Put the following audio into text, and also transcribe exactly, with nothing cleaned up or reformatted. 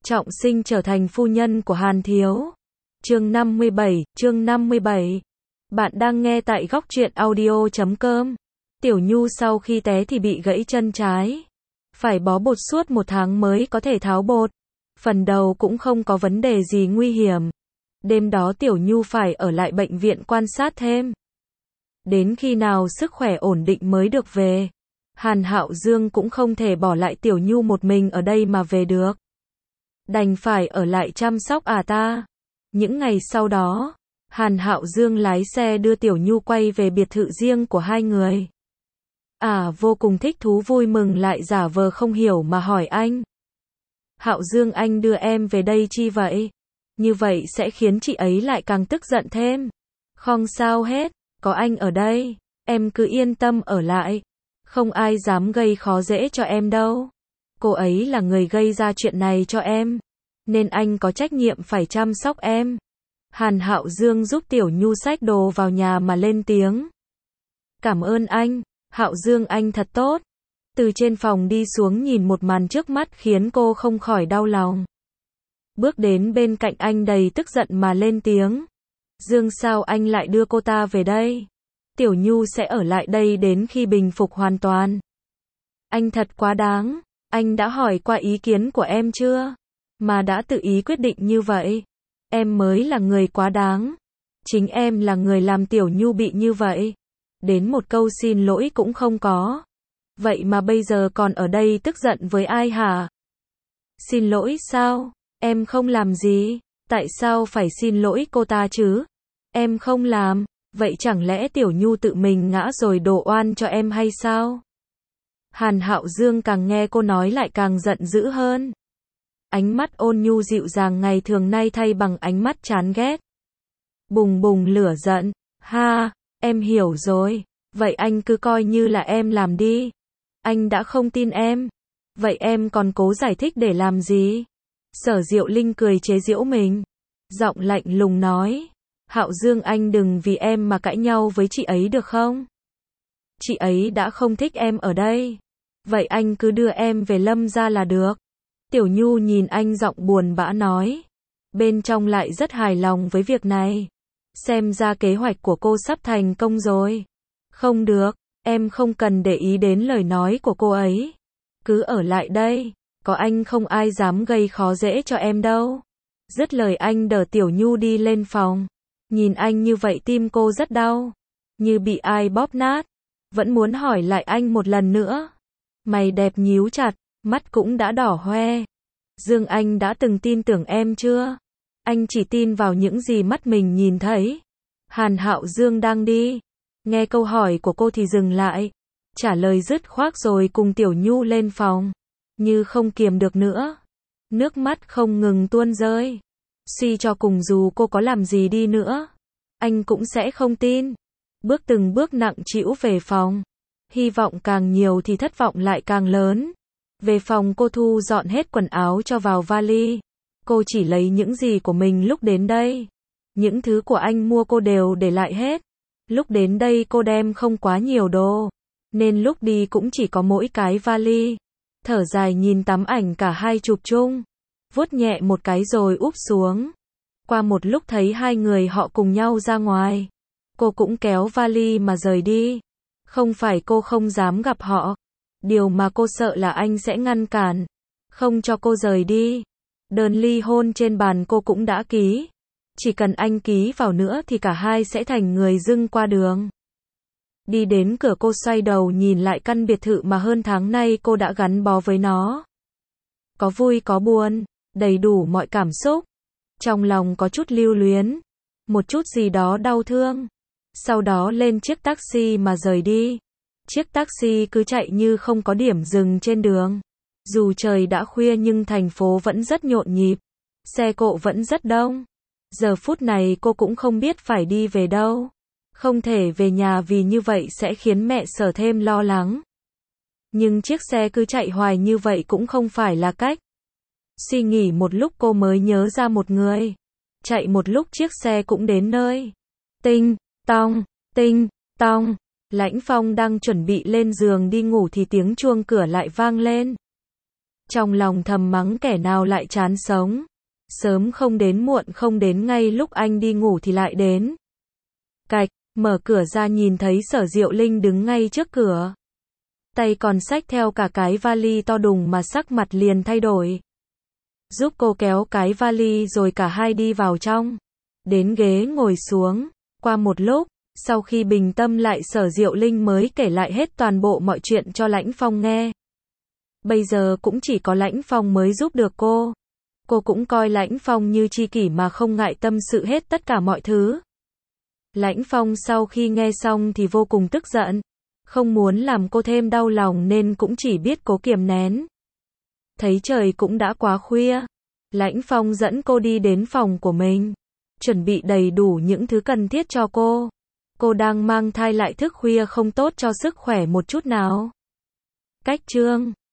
Trọng sinh trở thành phu nhân của Hàn Thiếu. Chương năm mươi bảy, chương năm mươi bảy. Bạn đang nghe tại góc truyện audio chấm com. Tiểu Nhu sau khi té thì bị gãy chân trái. Phải bó bột suốt một tháng mới có thể tháo bột. Phần đầu cũng không có vấn đề gì nguy hiểm. Đêm đó Tiểu Nhu phải ở lại bệnh viện quan sát thêm. Đến khi nào sức khỏe ổn định mới được về. Hàn Hạo Dương cũng không thể bỏ lại Tiểu Nhu một mình ở đây mà về được. Đành phải ở lại chăm sóc à ta. Những ngày sau đó, Hàn Hạo Dương lái xe đưa Tiểu Nhu quay về biệt thự riêng của hai người. À vô cùng thích thú vui mừng lại giả vờ không hiểu mà hỏi anh. Hạo Dương, anh đưa em về đây chi vậy? Như vậy sẽ khiến chị ấy lại càng tức giận thêm. Không sao hết, có anh ở đây, em cứ yên tâm ở lại. Không ai dám gây khó dễ cho em đâu. Cô ấy là người gây ra chuyện này cho em, nên anh có trách nhiệm phải chăm sóc em. Hàn Hạo Dương giúp Tiểu Nhu xách đồ vào nhà mà lên tiếng. Cảm ơn anh, Hạo Dương anh thật tốt. Từ trên phòng đi xuống nhìn một màn trước mắt khiến cô không khỏi đau lòng. Bước đến bên cạnh anh đầy tức giận mà lên tiếng. Dương, sao anh lại đưa cô ta về đây? Tiểu Nhu sẽ ở lại đây đến khi bình phục hoàn toàn. Anh thật quá đáng. Anh đã hỏi qua ý kiến của em chưa? Mà đã tự ý quyết định như vậy. Em mới là người quá đáng. Chính em là người làm Tiểu Nhu bị như vậy. Đến một câu xin lỗi cũng không có. Vậy mà bây giờ còn ở đây tức giận với ai hả? Xin lỗi sao? Em không làm gì. Tại sao phải xin lỗi cô ta chứ? Em không làm. Vậy chẳng lẽ Tiểu Nhu tự mình ngã rồi đổ oan cho em hay sao? Hàn Hạo Dương càng nghe cô nói lại càng giận dữ hơn. Ánh mắt ôn nhu dịu dàng ngày thường nay thay bằng ánh mắt chán ghét. Bùng bùng lửa giận. Ha, em hiểu rồi. Vậy anh cứ coi như là em làm đi. Anh đã không tin em. Vậy em còn cố giải thích để làm gì? Sở Diệu Linh cười chế giễu mình. Giọng lạnh lùng nói. Hạo Dương, anh đừng vì em mà cãi nhau với chị ấy được không? Chị ấy đã không thích em ở đây. Vậy anh cứ đưa em về Lâm gia là được. Tiểu Nhu nhìn anh giọng buồn bã nói. Bên trong lại rất hài lòng với việc này. Xem ra kế hoạch của cô sắp thành công rồi. Không được, em không cần để ý đến lời nói của cô ấy. Cứ ở lại đây, có anh không ai dám gây khó dễ cho em đâu. Dứt lời anh đỡ Tiểu Nhu đi lên phòng. Nhìn anh như vậy tim cô rất đau. Như bị ai bóp nát. Vẫn muốn hỏi lại anh một lần nữa. Mày đẹp nhíu chặt, mắt cũng đã đỏ hoe. Dương, anh đã từng tin tưởng em chưa? Anh chỉ tin vào những gì mắt mình nhìn thấy. Hàn Hạo Dương đang đi. Nghe câu hỏi của cô thì dừng lại. Trả lời dứt khoát rồi cùng Tiểu Nhu lên phòng. Như không kiềm được nữa. Nước mắt không ngừng tuôn rơi. Suy cho cùng dù cô có làm gì đi nữa, anh cũng sẽ không tin. Bước từng bước nặng trĩu về phòng. Hy vọng càng nhiều thì thất vọng lại càng lớn. Về phòng cô thu dọn hết quần áo cho vào vali. Cô chỉ lấy những gì của mình lúc đến đây. Những thứ của anh mua cô đều để lại hết. Lúc đến đây cô đem không quá nhiều đồ, nên lúc đi cũng chỉ có mỗi cái vali. Thở dài nhìn tấm ảnh cả hai chụp chung. Vuốt nhẹ một cái rồi úp xuống. Qua một lúc thấy hai người họ cùng nhau ra ngoài. Cô cũng kéo vali mà rời đi. Không phải cô không dám gặp họ. Điều mà cô sợ là anh sẽ ngăn cản. Không cho cô rời đi. Đơn ly hôn trên bàn cô cũng đã ký. Chỉ cần anh ký vào nữa thì cả hai sẽ thành người dưng qua đường. Đi đến cửa cô xoay đầu nhìn lại căn biệt thự mà hơn tháng nay cô đã gắn bó với nó. Có vui có buồn, đầy đủ mọi cảm xúc. Trong lòng có chút lưu luyến. Một chút gì đó đau thương. Sau đó lên chiếc taxi mà rời đi. Chiếc taxi cứ chạy như không có điểm dừng trên đường. Dù trời đã khuya nhưng thành phố vẫn rất nhộn nhịp. Xe cộ vẫn rất đông. Giờ phút này cô cũng không biết phải đi về đâu. Không thể về nhà vì như vậy sẽ khiến mẹ Sở thêm lo lắng. Nhưng chiếc xe cứ chạy hoài như vậy cũng không phải là cách. Suy nghĩ một lúc cô mới nhớ ra một người. Chạy một lúc chiếc xe cũng đến nơi. Tinh, tong, tinh, tong. Lãnh Phong đang chuẩn bị lên giường đi ngủ thì tiếng chuông cửa lại vang lên. Trong lòng thầm mắng kẻ nào lại chán sống. Sớm không đến muộn không đến, ngay lúc anh đi ngủ thì lại đến. Cạch, mở cửa ra nhìn thấy Sở Diệu Linh đứng ngay trước cửa. Tay còn xách theo cả cái vali to đùng mà sắc mặt liền thay đổi. Giúp cô kéo cái vali rồi cả hai đi vào trong. Đến ghế ngồi xuống. Qua một lúc, sau khi bình tâm lại, Sở Diệu Linh mới kể lại hết toàn bộ mọi chuyện cho Lãnh Phong nghe. Bây giờ cũng chỉ có Lãnh Phong mới giúp được cô. Cô cũng coi Lãnh Phong như tri kỷ mà không ngại tâm sự hết tất cả mọi thứ. Lãnh Phong sau khi nghe xong thì vô cùng tức giận. Không muốn làm cô thêm đau lòng nên cũng chỉ biết cố kiềm nén. Thấy trời cũng đã quá khuya. Lãnh Phong dẫn cô đi đến phòng của mình. Chuẩn bị đầy đủ những thứ cần thiết cho cô. Cô đang mang thai lại thức khuya không tốt cho sức khỏe một chút nào. Cách chương